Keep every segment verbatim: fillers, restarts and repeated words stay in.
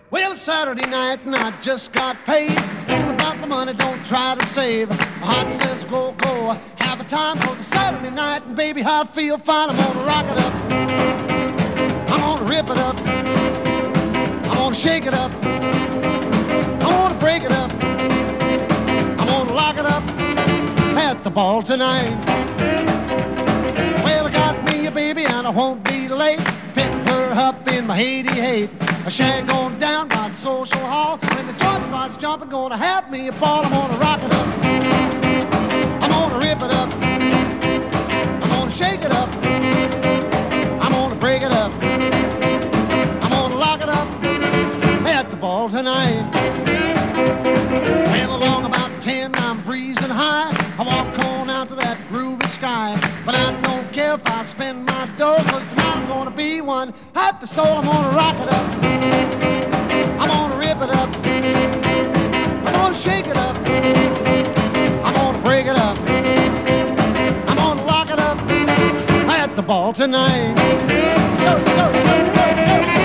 Well, it's Saturday night and I just got paid. All about the money, don't try to save. My heart says go, go, have a time. Cause it's Saturday night and baby, how I feel fine. I'm gonna rock it up, I'm gonna rip it up, I'm gonna shake it up, I'm gonna break it up, I'm gonna lock it up at the ball tonight. Well, I got me a baby and I won't be late. Picking her up in my eighty-eight. A shag on down by the social hall. When the joint starts jumping, gonna have me a ball. I'm gonna rock it up, I'm gonna rip it up, I'm gonna shake it up, I'm gonna break it up, I'm gonna lock it up at the ball tonight. Well, along about ten, I'm breezing high. I walk on out to that groovy sky. But I don't care if I spend my dough, cause tonight I'm gonna be one happy soul. I'm gonna rock it up, I'm gonna rip it up, I'm gonna shake it up, I'm gonna break it up, I'm gonna lock it up at the ball tonight. Go, go, go, go, go.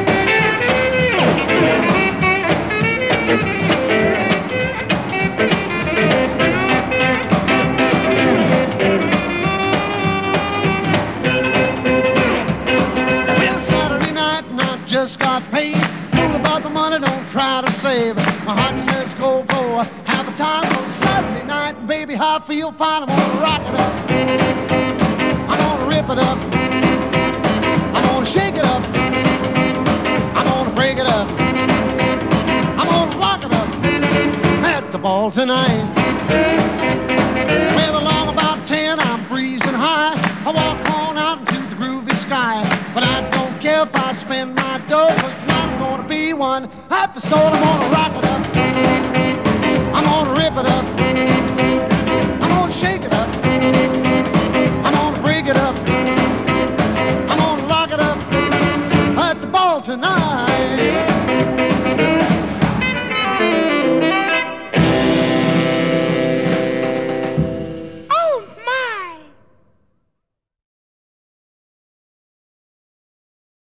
Just got paid, fool about the money, don't try to save. My heart says go, go, have a time on Saturday night. Baby, how I feel fine, I'm gonna rock it up, I'm gonna rip it up, I'm gonna shake it up, I'm gonna break it up, I'm gonna lock it up at the ball tonight. Well, along about ten, I'm breezing high. I walk on out into the groovy sky. But I don't care if I spend my dough, cause tonight I'm gonna be one happy soul. I'm gonna rock it up, I'm gonna rip it up, I'm gonna shake it up, I'm gonna break it up, I'm gonna lock it up at the ball tonight.